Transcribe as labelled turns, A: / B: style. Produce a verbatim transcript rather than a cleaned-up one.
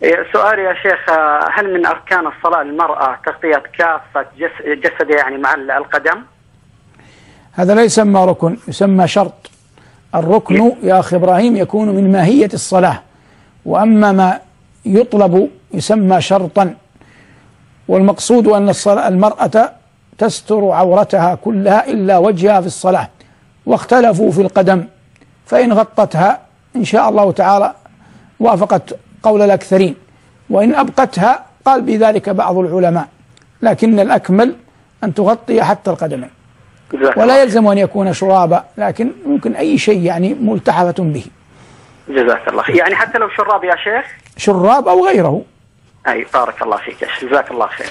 A: سؤالي يا شيخ، هل من أركان الصلاة المرأة تغطية كافة جسدها يعني مع القدم؟
B: هذا لا يسمى ركن، يسمى شرط. الركن يا أخي إبراهيم يكون من ماهية الصلاة، وأما ما يطلب يسمى شرطا. والمقصود أن المرأة تستر عورتها كلها إلا وجهها في الصلاة. واختلفوا في القدم، فإن غطتها إن شاء الله تعالى وافقت قول الأكثرين، وإن أبقتها قال بذلك بعض العلماء، لكن الأكمل أن تغطي حتى القدمين، ولا يلزم أن يكون شرابا، لكن ممكن أي شيء يعني ملتحفة به.
A: جزاك الله خير. يعني حتى لو شراب يا شيخ؟
B: شراب أو غيره.
A: أي بارك الله فيك، جزاك الله خير.